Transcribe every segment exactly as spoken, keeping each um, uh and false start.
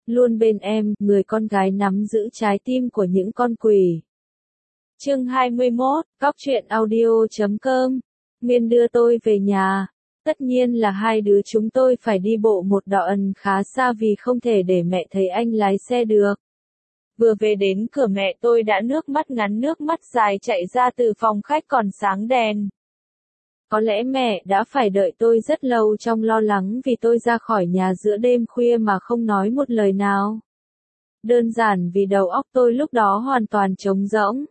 luôn bên em, người con gái nắm giữ trái tim của những con quỷ. Chương hai mươi mốt, Cóc truyện audio chấm com. Miên đưa tôi về nhà. Tất nhiên là hai đứa chúng tôi phải đi bộ một đoạn khá xa vì không thể để mẹ thấy anh lái xe được. Vừa về đến cửa mẹ tôi đã nước mắt ngắn nước mắt dài chạy ra từ phòng khách còn sáng đèn. Có lẽ mẹ đã phải đợi tôi rất lâu trong lo lắng vì tôi ra khỏi nhà giữa đêm khuya mà không nói một lời nào. Đơn giản vì đầu óc tôi lúc đó hoàn toàn trống rỗng.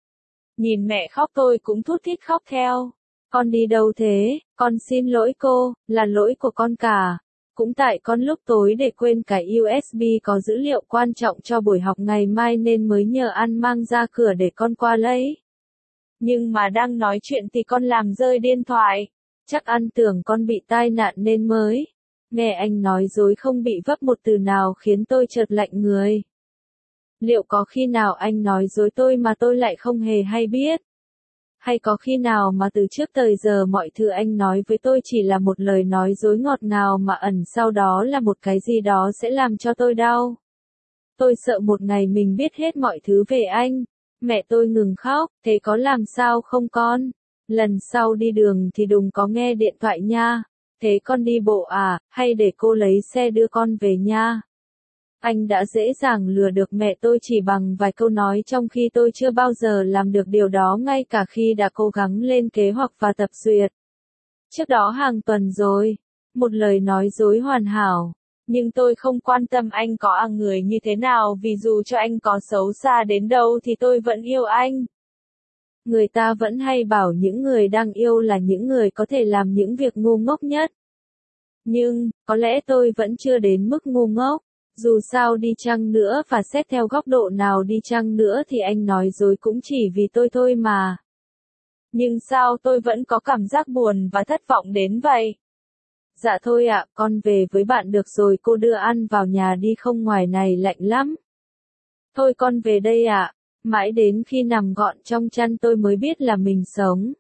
Nhìn mẹ khóc tôi cũng thút thít khóc theo. Con đi đâu thế? Con xin lỗi cô, là lỗi của con cả. Cũng tại con lúc tối để quên cái u ét bê có dữ liệu quan trọng cho buổi học ngày mai nên mới nhờ An mang ra cửa để con qua lấy. Nhưng mà đang nói chuyện thì con làm rơi điện thoại. Chắc An tưởng con bị tai nạn nên mới. Nghe anh nói dối không bị vấp một từ nào khiến tôi chợt lạnh người. Liệu có khi nào anh nói dối tôi mà tôi lại không hề hay biết? Hay có khi nào mà từ trước tới giờ mọi thứ anh nói với tôi chỉ là một lời nói dối ngọt ngào mà ẩn sau đó là một cái gì đó sẽ làm cho tôi đau? Tôi sợ một ngày mình biết hết mọi thứ về anh. Mẹ tôi ngừng khóc, thế có làm sao không con? Lần sau đi đường thì đừng có nghe điện thoại nha. Thế con đi bộ à, hay để cô lấy xe đưa con về nha? Anh đã dễ dàng lừa được mẹ tôi chỉ bằng vài câu nói trong khi tôi chưa bao giờ làm được điều đó ngay cả khi đã cố gắng lên kế hoạch và tập duyệt. Trước đó hàng tuần rồi, một lời nói dối hoàn hảo. Nhưng tôi không quan tâm anh có à người như thế nào vì dù cho anh có xấu xa đến đâu thì tôi vẫn yêu anh. Người ta vẫn hay bảo những người đang yêu là những người có thể làm những việc ngu ngốc nhất. Nhưng, có lẽ tôi vẫn chưa đến mức ngu ngốc. Dù sao đi chăng nữa và xét theo góc độ nào đi chăng nữa thì anh nói dối cũng chỉ vì tôi thôi mà. Nhưng sao tôi vẫn có cảm giác buồn và thất vọng đến vậy? Dạ thôi ạ, con về với bạn được rồi, cô đưa ăn vào nhà đi, không ngoài này lạnh lắm. Thôi con về đây ạ. Mãi đến khi nằm gọn trong chăn tôi mới biết là mình sống.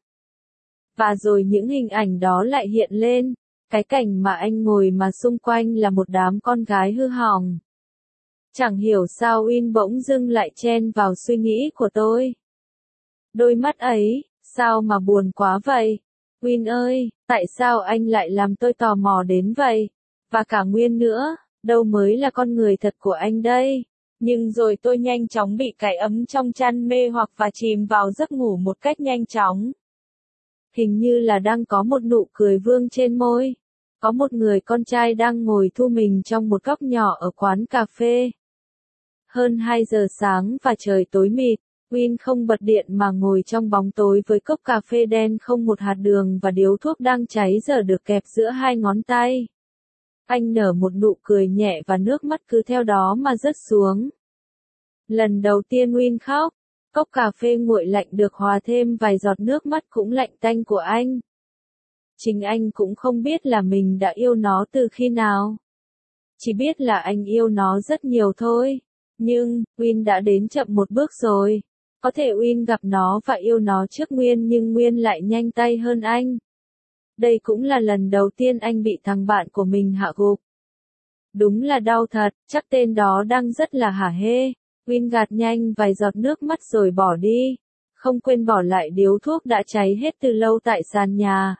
Và rồi những hình ảnh đó lại hiện lên. Cái cảnh mà anh ngồi mà xung quanh là một đám con gái hư hỏng. Chẳng hiểu sao Win bỗng dưng lại chen vào suy nghĩ của tôi. Đôi mắt ấy, sao mà buồn quá vậy? Win ơi, tại sao anh lại làm tôi tò mò đến vậy? Và cả Nguyên nữa, đâu mới là con người thật của anh đây? Nhưng rồi tôi nhanh chóng bị cái ấm trong chăn mê hoặc và chìm vào giấc ngủ một cách nhanh chóng. Hình như là đang có một nụ cười vương trên môi. Có một người con trai đang ngồi thu mình trong một góc nhỏ ở quán cà phê. Hơn hai giờ sáng và trời tối mịt, Win không bật điện mà ngồi trong bóng tối với cốc cà phê đen không một hạt đường và điếu thuốc đang cháy dở được kẹp giữa hai ngón tay. Anh nở một nụ cười nhẹ và nước mắt cứ theo đó mà rớt xuống. Lần đầu tiên Win khóc, cốc cà phê nguội lạnh được hòa thêm vài giọt nước mắt cũng lạnh tanh của anh. Chính anh cũng không biết là mình đã yêu nó từ khi nào. Chỉ biết là anh yêu nó rất nhiều thôi. Nhưng, Win đã đến chậm một bước rồi. Có thể Win gặp nó và yêu nó trước Nguyên nhưng Nguyên lại nhanh tay hơn anh. Đây cũng là lần đầu tiên anh bị thằng bạn của mình hạ gục. Đúng là đau thật, chắc tên đó đang rất là hả hê. Win gạt nhanh vài giọt nước mắt rồi bỏ đi. Không quên bỏ lại điếu thuốc đã cháy hết từ lâu tại sàn nhà.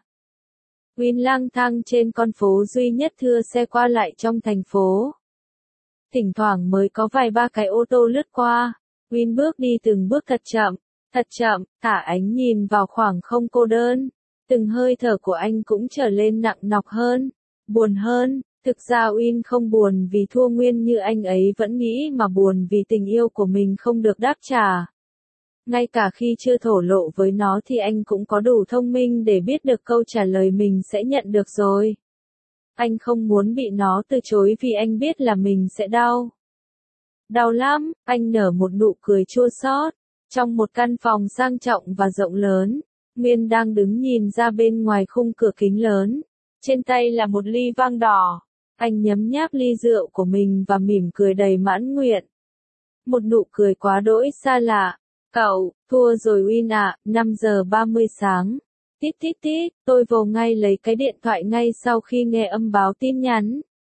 Win lang thang trên con phố duy nhất thưa xe qua lại trong thành phố. Thỉnh thoảng mới có vài ba cái ô tô lướt qua. Win bước đi từng bước thật chậm, thật chậm, thả ánh nhìn vào khoảng không cô đơn. Từng hơi thở của anh cũng trở lên nặng nọc hơn, buồn hơn. Thực ra Win không buồn vì thua Nguyên như anh ấy vẫn nghĩ mà buồn vì tình yêu của mình không được đáp trả. Ngay cả khi chưa thổ lộ với nó thì anh cũng có đủ thông minh để biết được câu trả lời mình sẽ nhận được rồi. Anh không muốn bị nó từ chối vì anh biết là mình sẽ đau. Đau lắm, anh nở một nụ cười chua xót. Trong một căn phòng sang trọng và rộng lớn, Nguyên đang đứng nhìn ra bên ngoài khung cửa kính lớn. Trên tay là một ly vang đỏ. Anh nhấm nháp ly rượu của mình và mỉm cười đầy mãn nguyện. Một nụ cười quá đỗi xa lạ. Cậu, thua rồi Win ạ, năm giờ ba mươi sáng. Tít tít tít, tôi vô ngay lấy cái điện thoại ngay sau khi nghe âm báo tin nhắn.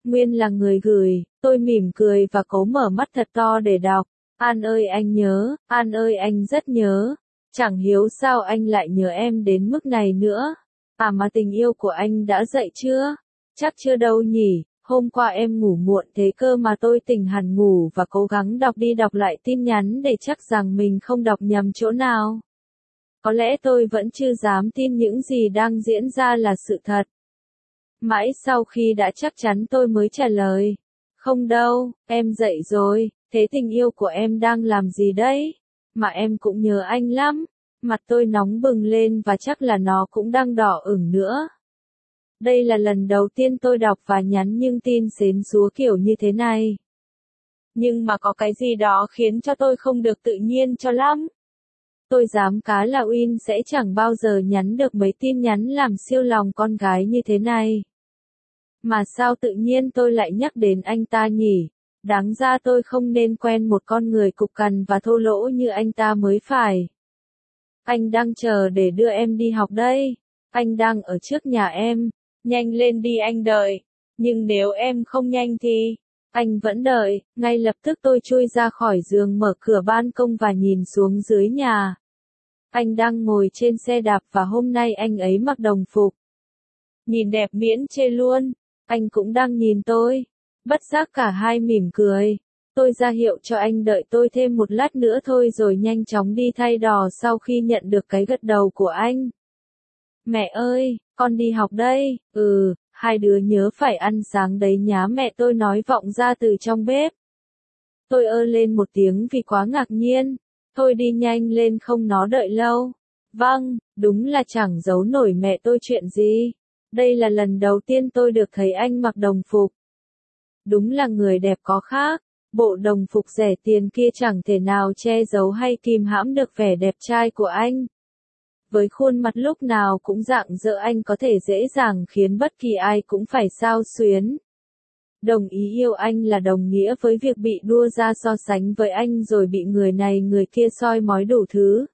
Nguyên là người gửi, tôi mỉm cười và cố mở mắt thật to để đọc. An ơi anh nhớ, An ơi anh rất nhớ. Chẳng hiểu sao anh lại nhớ em đến mức này nữa. À mà tình yêu của anh đã dậy chưa? Chắc chưa đâu nhỉ, hôm qua em ngủ muộn thế cơ mà tôi tỉnh hẳn ngủ và cố gắng đọc đi đọc lại tin nhắn để chắc rằng mình không đọc nhầm chỗ nào. Có lẽ tôi vẫn chưa dám tin những gì đang diễn ra là sự thật. Mãi sau khi đã chắc chắn tôi mới trả lời. Không đâu, em dậy rồi, thế tình yêu của em đang làm gì đấy? Mà em cũng nhớ anh lắm. Mặt tôi nóng bừng lên và chắc là nó cũng đang đỏ ửng nữa. Đây là lần đầu tiên tôi đọc và nhắn những tin xến xúa kiểu như thế này. Nhưng mà có cái gì đó khiến cho tôi không được tự nhiên cho lắm. Tôi dám cá là Win sẽ chẳng bao giờ nhắn được mấy tin nhắn làm siêu lòng con gái như thế này. Mà sao tự nhiên tôi lại nhắc đến anh ta nhỉ? Đáng ra tôi không nên quen một con người cục cằn và thô lỗ như anh ta mới phải. Anh đang chờ để đưa em đi học đây. Anh đang ở trước nhà em. Nhanh lên đi anh đợi. Nhưng nếu em không nhanh thì... Anh vẫn đợi. Ngay lập tức tôi chui ra khỏi giường mở cửa ban công và nhìn xuống dưới nhà. Anh đang ngồi trên xe đạp và hôm nay anh ấy mặc đồng phục. Nhìn đẹp miễn chê luôn. Anh cũng đang nhìn tôi. Bất giác cả hai mỉm cười. Tôi ra hiệu cho anh đợi tôi thêm một lát nữa thôi rồi nhanh chóng đi thay đò sau khi nhận được cái gật đầu của anh. Mẹ ơi, con đi học đây. Ừ, hai đứa nhớ phải ăn sáng đấy nhá, mẹ tôi nói vọng ra từ trong bếp. Tôi ơ lên một tiếng vì quá ngạc nhiên. Thôi đi nhanh lên không nó đợi lâu. Vâng, đúng là chẳng giấu nổi mẹ tôi chuyện gì. Đây là lần đầu tiên tôi được thấy anh mặc đồng phục. Đúng là người đẹp có khác. Bộ đồng phục rẻ tiền kia chẳng thể nào che giấu hay kìm hãm được vẻ đẹp trai của anh. Với khuôn mặt lúc nào cũng rạng rỡ anh có thể dễ dàng khiến bất kỳ ai cũng phải xao xuyến. Đồng ý yêu anh là đồng nghĩa với việc bị đua ra so sánh với anh rồi bị người này người kia soi mói đủ thứ.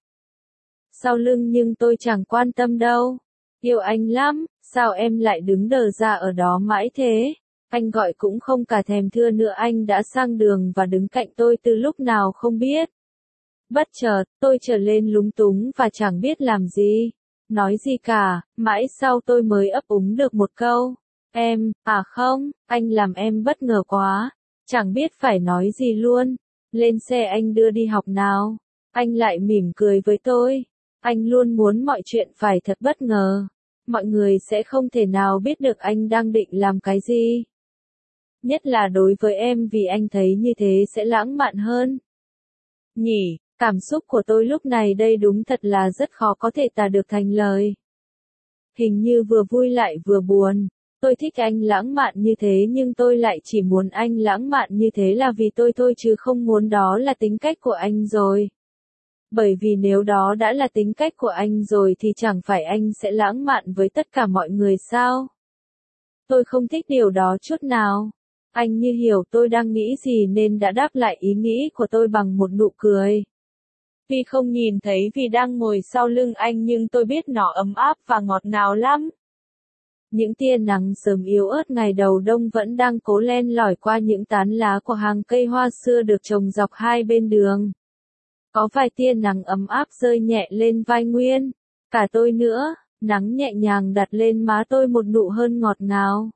Sau lưng nhưng tôi chẳng quan tâm đâu. Yêu anh lắm, sao em lại đứng đờ ra ở đó mãi thế? Anh gọi cũng không cả thèm thưa nữa, anh đã sang đường và đứng cạnh tôi từ lúc nào không biết. Bất chợt, tôi trở lên lúng túng và chẳng biết làm gì. Nói gì cả, mãi sau tôi mới ấp úng được một câu. Em, à không, anh làm em bất ngờ quá. Chẳng biết phải nói gì luôn. Lên xe anh đưa đi học nào. Anh lại mỉm cười với tôi. Anh luôn muốn mọi chuyện phải thật bất ngờ. Mọi người sẽ không thể nào biết được anh đang định làm cái gì. Nhất là đối với em vì anh thấy như thế sẽ lãng mạn hơn. Nhỉ, cảm xúc của tôi lúc này đây đúng thật là rất khó có thể tả được thành lời. Hình như vừa vui lại vừa buồn. Tôi thích anh lãng mạn như thế nhưng tôi lại chỉ muốn anh lãng mạn như thế là vì tôi thôi chứ không muốn đó là tính cách của anh rồi. Bởi vì nếu đó đã là tính cách của anh rồi thì chẳng phải anh sẽ lãng mạn với tất cả mọi người sao? Tôi không thích điều đó chút nào. Anh như hiểu tôi đang nghĩ gì nên đã đáp lại ý nghĩ của tôi bằng một nụ cười. Vì không nhìn thấy vì đang ngồi sau lưng anh nhưng tôi biết nó ấm áp và ngọt ngào lắm. Những tia nắng sớm yếu ớt ngày đầu đông vẫn đang cố len lỏi qua những tán lá của hàng cây hoa xưa được trồng dọc hai bên đường. Có vài tia nắng ấm áp rơi nhẹ lên vai Nguyên. Cả tôi nữa, nắng nhẹ nhàng đặt lên má tôi một nụ hôn ngọt ngào.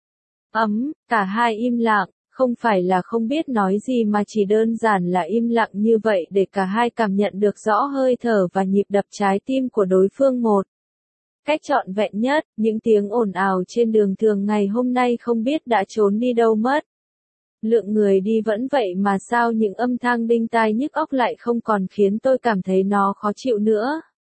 Ấm, cả hai im lặng, không phải là không biết nói gì mà chỉ đơn giản là im lặng như vậy để cả hai cảm nhận được rõ hơi thở và nhịp đập trái tim của đối phương một cách trọn vẹn nhất. Những tiếng ồn ào trên đường thường ngày hôm nay không biết đã trốn đi đâu mất. Lượng người đi vẫn vậy mà sao những âm thanh đinh tai nhức óc lại không còn khiến tôi cảm thấy nó khó chịu nữa.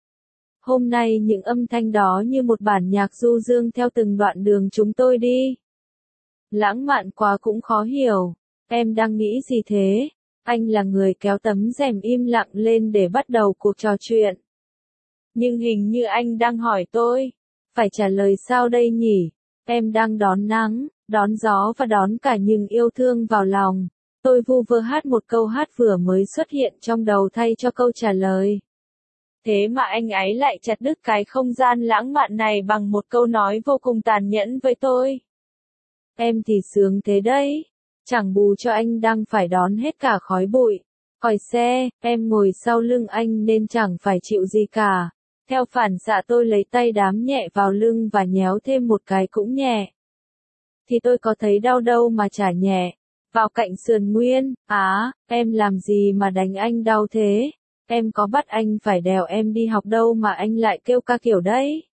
Hôm nay những âm thanh đó như một bản nhạc du dương theo từng đoạn đường chúng tôi đi. Lãng mạn quá cũng khó hiểu. Em đang nghĩ gì thế? Anh là người kéo tấm rèm im lặng lên để bắt đầu cuộc trò chuyện. Nhưng hình như anh đang hỏi tôi. Phải trả lời sao đây nhỉ? Em đang đón nắng, đón gió và đón cả những yêu thương vào lòng. Tôi vu vơ hát một câu hát vừa mới xuất hiện trong đầu thay cho câu trả lời. Thế mà anh ấy lại chặt đứt cái không gian lãng mạn này bằng một câu nói vô cùng tàn nhẫn với tôi. Em thì sướng thế đấy. Chẳng bù cho anh đang phải đón hết cả khói bụi. Còi xe, em ngồi sau lưng anh nên chẳng phải chịu gì cả. Theo phản xạ tôi lấy tay đám nhẹ vào lưng và nhéo thêm một cái cũng nhẹ. Thì tôi có thấy đau đâu mà chả nhẹ. Vào cạnh sườn Nguyên, á, em làm gì mà đánh anh đau thế? Em có bắt anh phải đèo em đi học đâu mà anh lại kêu ca kiểu đấy?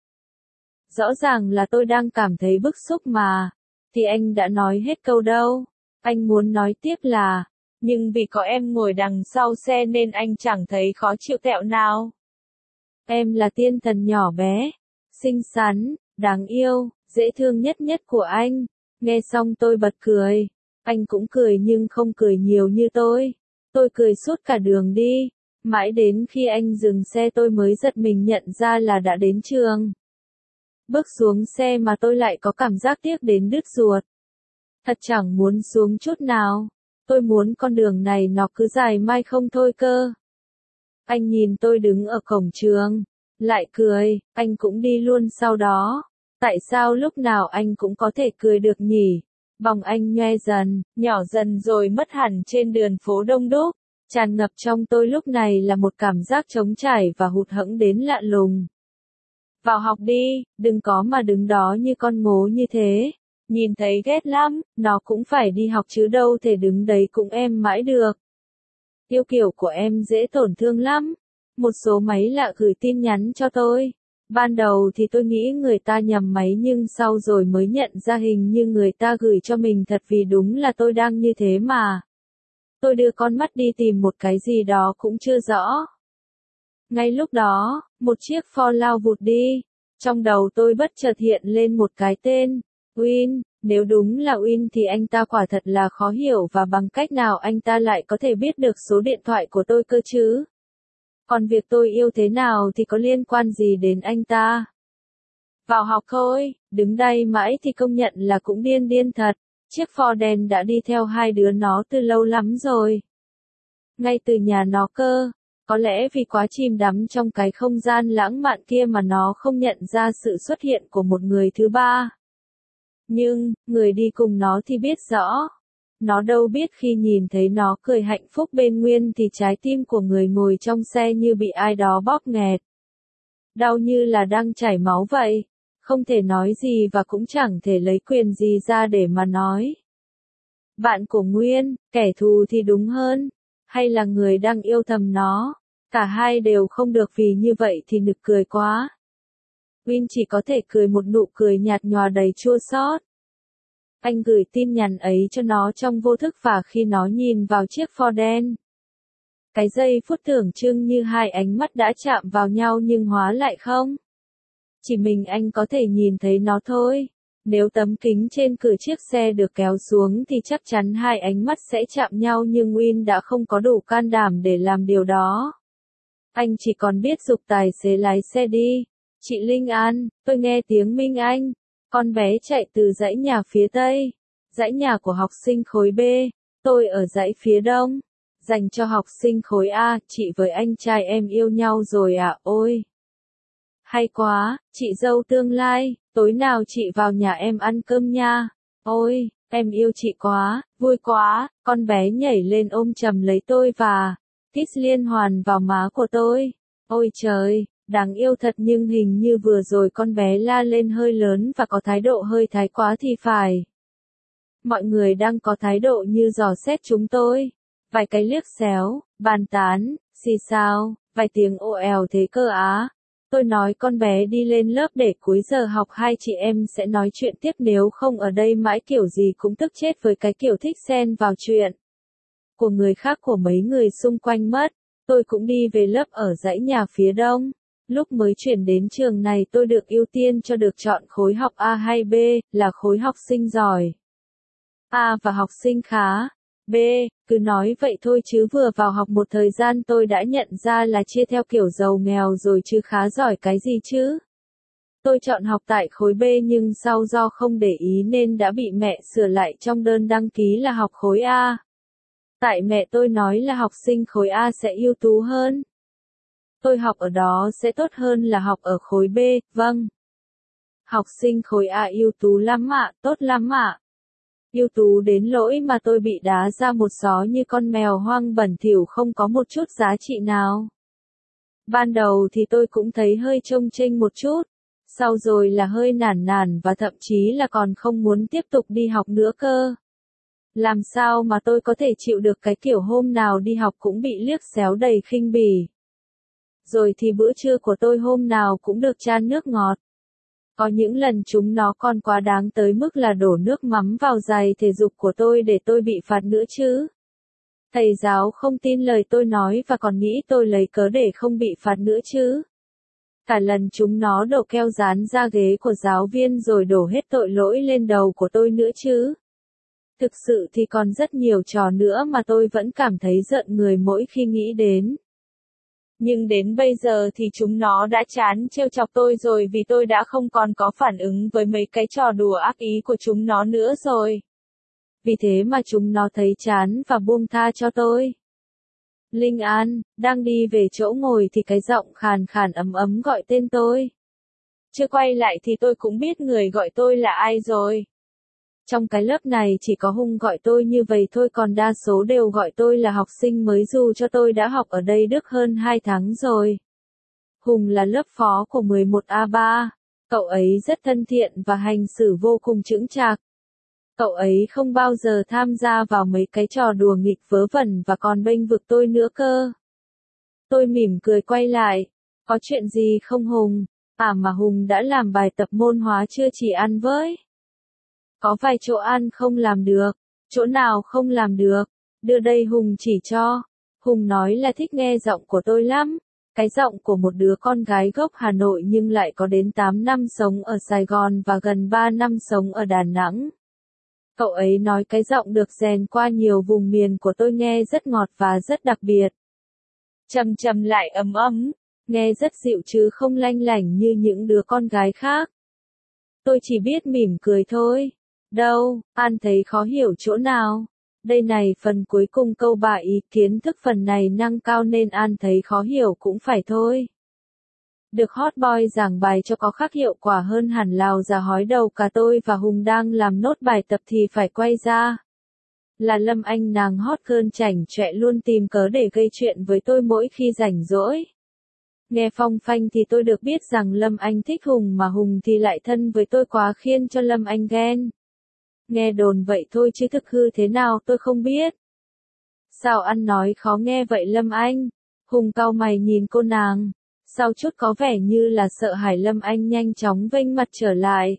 Rõ ràng là tôi đang cảm thấy bức xúc mà. Thì anh đã nói hết câu đâu. Anh muốn nói tiếp là, nhưng vì có em ngồi đằng sau xe nên anh chẳng thấy khó chịu tẹo nào. Em là tiên thần nhỏ bé, xinh xắn, đáng yêu, dễ thương nhất nhất của anh. Nghe xong tôi bật cười. Anh cũng cười nhưng không cười nhiều như tôi. Tôi cười suốt cả đường đi. Mãi đến khi anh dừng xe tôi mới giật mình nhận ra là đã đến trường. Bước xuống xe mà tôi lại có cảm giác tiếc đến đứt ruột. Thật chẳng muốn xuống chút nào. Tôi muốn con đường này nó cứ dài mãi không thôi cơ. Anh nhìn tôi đứng ở cổng trường. Lại cười, anh cũng đi luôn sau đó. Tại sao lúc nào anh cũng có thể cười được nhỉ? Vòng anh nhoe dần, nhỏ dần rồi mất hẳn trên đường phố đông đúc. Tràn ngập trong tôi lúc này là một cảm giác trống trải và hụt hẫng đến lạ lùng. Vào học đi, đừng có mà đứng đó như con ngố như thế. Nhìn thấy ghét lắm, nó cũng phải đi học chứ đâu thể đứng đấy cũng em mãi được. Yêu kiểu của em dễ tổn thương lắm. Một số máy lạ gửi tin nhắn cho tôi. Ban đầu thì tôi nghĩ người ta nhầm máy nhưng sau rồi mới nhận ra hình như người ta gửi cho mình thật vì đúng là tôi đang như thế mà. Tôi đưa con mắt đi tìm một cái gì đó cũng chưa rõ. Ngay lúc đó, một chiếc Ford lao vụt đi. Trong đầu tôi bất chợt hiện lên một cái tên, Win. Nếu đúng là Win thì anh ta quả thật là khó hiểu và bằng cách nào anh ta lại có thể biết được số điện thoại của tôi cơ chứ? Còn việc tôi yêu thế nào thì có liên quan gì đến anh ta? Vào học thôi, đứng đây mãi thì công nhận là cũng điên điên thật. Chiếc Ford đen đã đi theo hai đứa nó từ lâu lắm rồi. Ngay từ nhà nó cơ. Có lẽ vì quá chìm đắm trong cái không gian lãng mạn kia mà nó không nhận ra sự xuất hiện của một người thứ ba. Nhưng, người đi cùng nó thì biết rõ. Nó đâu biết khi nhìn thấy nó cười hạnh phúc bên Nguyên thì trái tim của người ngồi trong xe như bị ai đó bóp nghẹt. Đau như là đang chảy máu vậy. Không thể nói gì và cũng chẳng thể lấy quyền gì ra để mà nói. Bạn của Nguyên, kẻ thù thì đúng hơn. Hay là người đang yêu thầm nó. Cả hai đều không được vì như vậy thì nực cười quá. Win chỉ có thể cười một nụ cười nhạt nhòa đầy chua xót. Anh gửi tin nhắn ấy cho nó trong vô thức và khi nó nhìn vào chiếc Ford đen. Cái giây phút tưởng chừng như hai ánh mắt đã chạm vào nhau nhưng hóa lại không. Chỉ mình anh có thể nhìn thấy nó thôi. Nếu tấm kính trên cửa chiếc xe được kéo xuống thì chắc chắn hai ánh mắt sẽ chạm nhau nhưng Win đã không có đủ can đảm để làm điều đó. Anh chỉ còn biết giục tài xế lái xe đi. Chị Linh An, tôi nghe tiếng Minh Anh. Con bé chạy từ dãy nhà phía Tây. Dãy nhà của học sinh khối B. Tôi ở dãy phía Đông. Dành cho học sinh khối A, chị với anh trai em yêu nhau rồi à, ôi. Hay quá, chị dâu tương lai, tối nào chị vào nhà em ăn cơm nha. Ôi, em yêu chị quá, vui quá, con bé nhảy lên ôm chầm lấy tôi và kiss liên hoàn vào má của tôi. Ôi trời, đáng yêu thật nhưng hình như vừa rồi con bé la lên hơi lớn và có thái độ hơi thái quá thì phải. Mọi người đang có thái độ như dò xét chúng tôi. Vài cái liếc xéo, bàn tán, xì xào, vài tiếng ồ èo thế cơ á. Tôi nói con bé đi lên lớp để cuối giờ học hai chị em sẽ nói chuyện tiếp nếu không ở đây mãi kiểu gì cũng tức chết với cái kiểu thích xen vào chuyện của người khác của mấy người xung quanh mất. Tôi cũng đi về lớp ở dãy nhà phía Đông. Lúc mới chuyển đến trường này tôi được ưu tiên cho được chọn khối học A hay B, là khối học sinh giỏi. A và học sinh khá. B, cứ nói vậy thôi chứ vừa vào học một thời gian tôi đã nhận ra là chia theo kiểu giàu nghèo rồi chứ khá giỏi cái gì chứ. Tôi chọn học tại khối B nhưng sau do không để ý nên đã bị mẹ sửa lại trong đơn đăng ký là học khối A. Tại mẹ tôi nói là học sinh khối A sẽ ưu tú hơn. Tôi học ở đó sẽ tốt hơn là học ở khối B, vâng. Học sinh khối A ưu tú lắm ạ, tốt lắm ạ. ưu tú đến lỗi mà tôi bị đá ra một xó như con mèo hoang bẩn thỉu không có một chút giá trị nào. Ban đầu thì tôi cũng thấy hơi chông chênh một chút, sau rồi là hơi nản nản và thậm chí là còn không muốn tiếp tục đi học nữa cơ. Làm sao mà tôi có thể chịu được cái kiểu hôm nào đi học cũng bị liếc xéo đầy khinh bỉ. Rồi thì bữa trưa của tôi hôm nào cũng được chan nước ngọt. Có những lần chúng nó còn quá đáng tới mức là đổ nước mắm vào giày thể dục của tôi để tôi bị phạt nữa chứ. Thầy giáo không tin lời tôi nói và còn nghĩ tôi lấy cớ để không bị phạt nữa chứ. Cả lần chúng nó đổ keo dán ra ghế của giáo viên rồi đổ hết tội lỗi lên đầu của tôi nữa chứ. Thực sự thì còn rất nhiều trò nữa mà tôi vẫn cảm thấy giận người mỗi khi nghĩ đến. Nhưng đến bây giờ thì chúng nó đã chán trêu chọc tôi rồi vì tôi đã không còn có phản ứng với mấy cái trò đùa ác ý của chúng nó nữa rồi. Vì thế mà chúng nó thấy chán và buông tha cho tôi. Linh An, đang đi về chỗ ngồi thì cái giọng khàn khàn ấm ấm gọi tên tôi. Chưa quay lại thì tôi cũng biết người gọi tôi là ai rồi. Trong cái lớp này chỉ có Hùng gọi tôi như vậy thôi, còn đa số đều gọi tôi là học sinh mới dù cho tôi đã học ở đây được hơn hai tháng rồi. Hùng là lớp phó của mười một A ba. Cậu ấy rất thân thiện và hành xử vô cùng chững chạc. Cậu ấy không bao giờ tham gia vào mấy cái trò đùa nghịch vớ vẩn và còn bênh vực tôi nữa cơ. Tôi mỉm cười quay lại. Có chuyện gì không Hùng? À mà Hùng đã làm bài tập môn hóa chưa chỉ ăn với? Có vài chỗ ăn không làm được. Chỗ nào không làm được? Đưa đây Hùng chỉ cho. Hùng nói là thích nghe giọng của tôi lắm. Cái giọng của một đứa con gái gốc Hà Nội nhưng lại có đến tám năm sống ở Sài Gòn và gần ba năm sống ở Đà Nẵng. Cậu ấy nói cái giọng được rèn qua nhiều vùng miền của tôi nghe rất ngọt và rất đặc biệt. Trầm trầm lại ấm ấm, nghe rất dịu chứ không lanh lảnh như những đứa con gái khác. Tôi chỉ biết mỉm cười thôi. Đâu, An thấy khó hiểu chỗ nào? Đây này, phần cuối cùng câu bà ý kiến thức phần này nâng cao nên An thấy khó hiểu cũng phải thôi. Được hot boy giảng bài cho có khác hiệu quả hơn hẳn lào già hói đầu cả tôi và Hùng đang làm nốt bài tập thì phải quay ra. Là Lâm Anh, nàng hot cơn chảnh chọe luôn tìm cớ để gây chuyện với tôi mỗi khi rảnh rỗi. Nghe phong phanh thì tôi được biết rằng Lâm Anh thích Hùng mà Hùng thì lại thân với tôi quá khiến cho Lâm Anh ghen. Nghe đồn vậy thôi chứ thực hư thế nào tôi không biết. Sao ăn nói khó nghe vậy Lâm Anh? Hùng cau mày nhìn cô nàng. Sau chút có vẻ như là sợ hãi Lâm Anh nhanh chóng vênh mặt trở lại.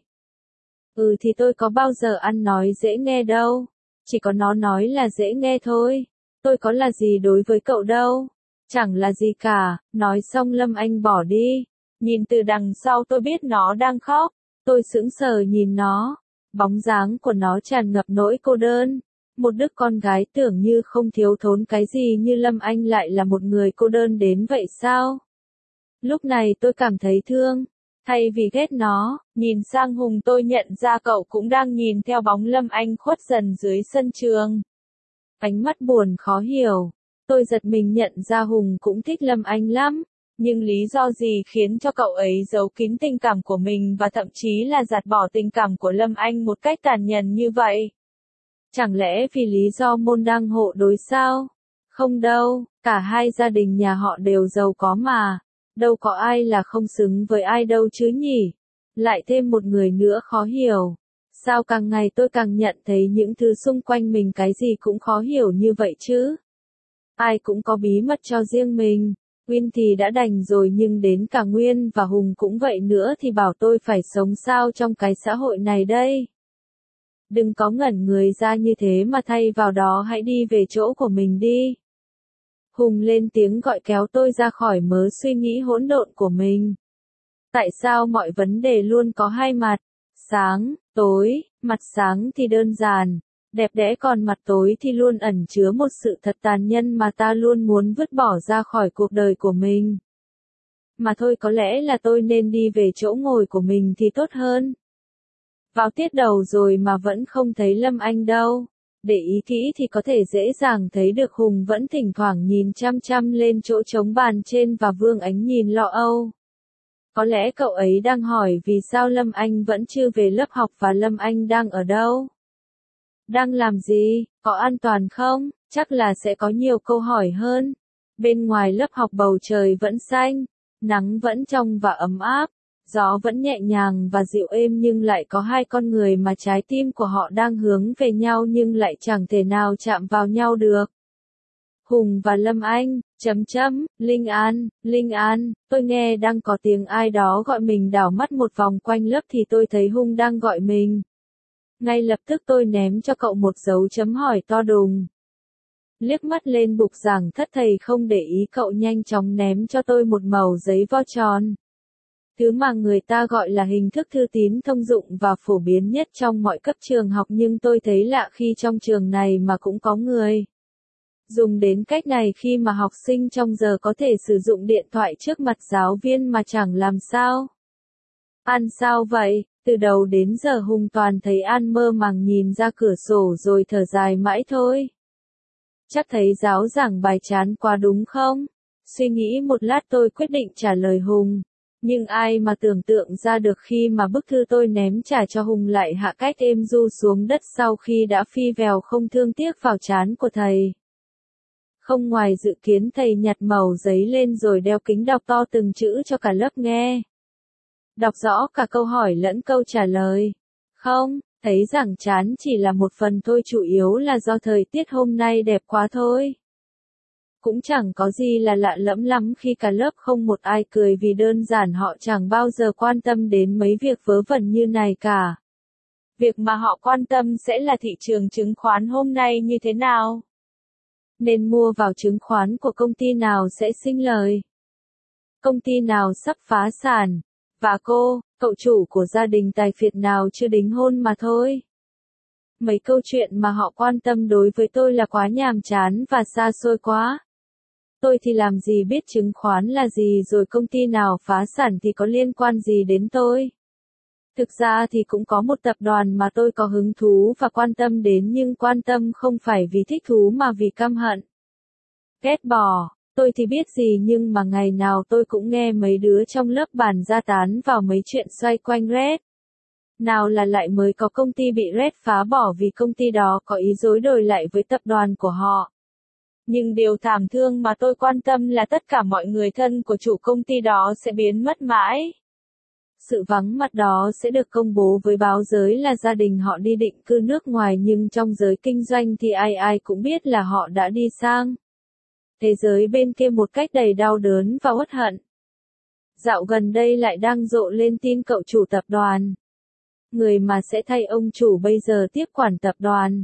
Ừ thì tôi có bao giờ ăn nói dễ nghe đâu. Chỉ có nó nói là dễ nghe thôi. Tôi có là gì đối với cậu đâu. Chẳng là gì cả. Nói xong Lâm Anh bỏ đi. Nhìn từ đằng sau tôi biết nó đang khóc. Tôi sững sờ nhìn nó. Bóng dáng của nó tràn ngập nỗi cô đơn. Một đứa con gái tưởng như không thiếu thốn cái gì như Lâm Anh lại là một người cô đơn đến vậy sao? Lúc này tôi cảm thấy thương. Thay vì ghét nó, nhìn sang Hùng tôi nhận ra cậu cũng đang nhìn theo bóng Lâm Anh khuất dần dưới sân trường. Ánh mắt buồn khó hiểu. Tôi giật mình nhận ra Hùng cũng thích Lâm Anh lắm. Nhưng lý do gì khiến cho cậu ấy giấu kín tình cảm của mình và thậm chí là gạt bỏ tình cảm của Lâm Anh một cách tàn nhẫn như vậy? Chẳng lẽ vì lý do môn đăng hộ đối sao? Không đâu, cả hai gia đình nhà họ đều giàu có mà. Đâu có ai là không xứng với ai đâu chứ nhỉ? Lại thêm một người nữa khó hiểu. Sao càng ngày tôi càng nhận thấy những thứ xung quanh mình cái gì cũng khó hiểu như vậy chứ? Ai cũng có bí mật cho riêng mình. Nguyên thì đã đành rồi nhưng đến cả Nguyên và Hùng cũng vậy nữa thì bảo tôi phải sống sao trong cái xã hội này đây? Đừng có ngẩn người ra như thế mà thay vào đó hãy đi về chỗ của mình đi. Hùng lên tiếng gọi kéo tôi ra khỏi mớ suy nghĩ hỗn độn của mình. Tại sao mọi vấn đề luôn có hai mặt? Sáng, tối, mặt sáng thì đơn giản, đẹp đẽ còn mặt tối thì luôn ẩn chứa một sự thật tàn nhẫn mà ta luôn muốn vứt bỏ ra khỏi cuộc đời của mình. Mà thôi có lẽ là tôi nên đi về chỗ ngồi của mình thì tốt hơn. Vào tiết đầu rồi mà vẫn không thấy Lâm Anh đâu. Để ý kỹ thì có thể dễ dàng thấy được Hùng vẫn thỉnh thoảng nhìn chăm chăm lên chỗ trống bàn trên và Vương Ánh nhìn lo âu. Có lẽ cậu ấy đang hỏi vì sao Lâm Anh vẫn chưa về lớp học và Lâm Anh đang ở đâu. Đang làm gì, có an toàn không? Chắc là sẽ có nhiều câu hỏi hơn. Bên ngoài lớp học bầu trời vẫn xanh, nắng vẫn trong và ấm áp, gió vẫn nhẹ nhàng và dịu êm nhưng lại có hai con người mà trái tim của họ đang hướng về nhau nhưng lại chẳng thể nào chạm vào nhau được. Hùng và Lâm Anh, chấm chấm, Linh An, Linh An, tôi nghe đang có tiếng ai đó gọi mình, đảo mắt một vòng quanh lớp thì tôi thấy Hùng đang gọi mình. Ngay lập tức tôi ném cho cậu một dấu chấm hỏi to đùng. Liếc mắt lên bục giảng thất thầy không để ý, cậu nhanh chóng ném cho tôi một mẩu giấy vo tròn. Thứ mà người ta gọi là hình thức thư tín thông dụng và phổ biến nhất trong mọi cấp trường học, nhưng tôi thấy lạ khi trong trường này mà cũng có người dùng đến cách này khi mà học sinh trong giờ có thể sử dụng điện thoại trước mặt giáo viên mà chẳng làm sao. An sao vậy? Từ đầu đến giờ Hùng toàn thấy An mơ màng nhìn ra cửa sổ rồi thở dài mãi thôi. Chắc thấy giáo giảng bài chán quá đúng không? Suy nghĩ một lát tôi quyết định trả lời Hùng. Nhưng ai mà tưởng tượng ra được khi mà bức thư tôi ném trả cho Hùng lại hạ cách êm du xuống đất sau khi đã phi vèo không thương tiếc vào trán của thầy. Không ngoài dự kiến, thầy nhặt mẩu giấy lên rồi đeo kính đọc to từng chữ cho cả lớp nghe. Đọc rõ cả câu hỏi lẫn câu trả lời. Không, thấy rằng chán chỉ là một phần thôi, chủ yếu là do thời tiết hôm nay đẹp quá thôi. Cũng chẳng có gì là lạ lẫm lắm khi cả lớp không một ai cười, vì đơn giản họ chẳng bao giờ quan tâm đến mấy việc vớ vẩn như này cả. Việc mà họ quan tâm sẽ là thị trường chứng khoán hôm nay như thế nào. Nên mua vào chứng khoán của công ty nào sẽ sinh lời. Công ty nào sắp phá sản. Và cô, cậu chủ của gia đình tài phiệt nào chưa đính hôn mà thôi. Mấy câu chuyện mà họ quan tâm đối với tôi là quá nhàm chán và xa xôi quá. Tôi thì làm gì biết chứng khoán là gì, rồi công ty nào phá sản thì có liên quan gì đến tôi. Thực ra thì cũng có một tập đoàn mà tôi có hứng thú và quan tâm đến, nhưng quan tâm không phải vì thích thú mà vì căm hận. Ghét bỏ. Tôi thì biết gì, nhưng mà ngày nào tôi cũng nghe mấy đứa trong lớp bàn ra tán vào mấy chuyện xoay quanh Red. Nào là lại mới có công ty bị Red phá bỏ vì công ty đó có ý dối đổi lại với tập đoàn của họ. Nhưng điều thảm thương mà tôi quan tâm là tất cả mọi người thân của chủ công ty đó sẽ biến mất mãi. Sự vắng mặt đó sẽ được công bố với báo giới là gia đình họ đi định cư nước ngoài, nhưng trong giới kinh doanh thì ai ai cũng biết là họ đã đi sang thế giới bên kia một cách đầy đau đớn và uất hận. Dạo gần đây lại đang rộ lên tin cậu chủ tập đoàn, người mà sẽ thay ông chủ bây giờ tiếp quản tập đoàn.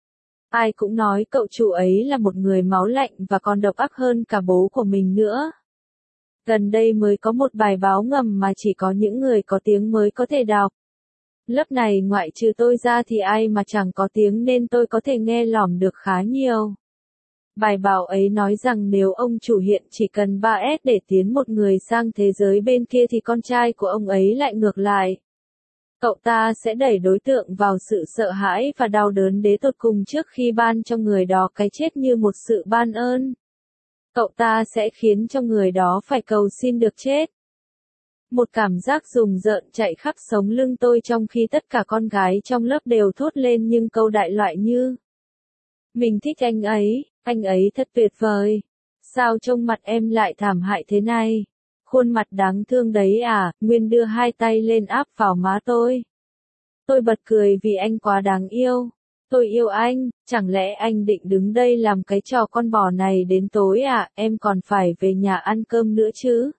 Ai cũng nói cậu chủ ấy là một người máu lạnh và còn độc ác hơn cả bố của mình nữa. Gần đây mới có một bài báo ngầm mà chỉ có những người có tiếng mới có thể đọc. Lớp này ngoại trừ tôi ra thì ai mà chẳng có tiếng, nên tôi có thể nghe lỏm được khá nhiều. Bài báo ấy nói rằng nếu ông chủ hiện chỉ cần ba S để tiến một người sang thế giới bên kia thì con trai của ông ấy lại ngược lại. Cậu ta sẽ đẩy đối tượng vào sự sợ hãi và đau đớn đến tột cùng trước khi ban cho người đó cái chết như một sự ban ơn. Cậu ta sẽ khiến cho người đó phải cầu xin được chết. Một cảm giác rùng rợn chạy khắp sống lưng tôi, trong khi tất cả con gái trong lớp đều thốt lên những câu đại loại như: mình thích anh ấy, anh ấy thật tuyệt vời. Sao trông mặt em lại thảm hại thế này? Khuôn mặt đáng thương đấy à? Nguyên đưa hai tay lên áp vào má tôi. Tôi bật cười vì anh quá đáng yêu. Tôi yêu anh, chẳng lẽ anh định đứng đây làm cái trò con bò này đến tối à? Em còn phải về nhà ăn cơm nữa chứ.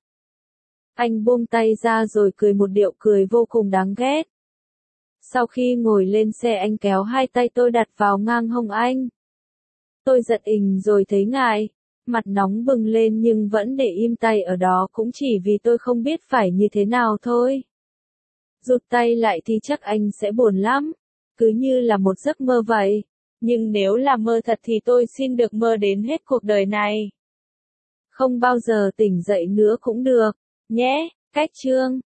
Anh buông tay ra rồi cười một điệu cười vô cùng đáng ghét. Sau khi ngồi lên xe, anh kéo hai tay tôi đặt vào ngang hông anh. Tôi giật ình rồi thấy ngại, mặt nóng bừng lên nhưng vẫn để im tay ở đó, cũng chỉ vì tôi không biết phải như thế nào thôi. Rụt tay lại thì chắc anh sẽ buồn lắm, cứ như là một giấc mơ vậy. Nhưng nếu là mơ thật thì tôi xin được mơ đến hết cuộc đời này. Không bao giờ tỉnh dậy nữa cũng được, nhé. Cách chương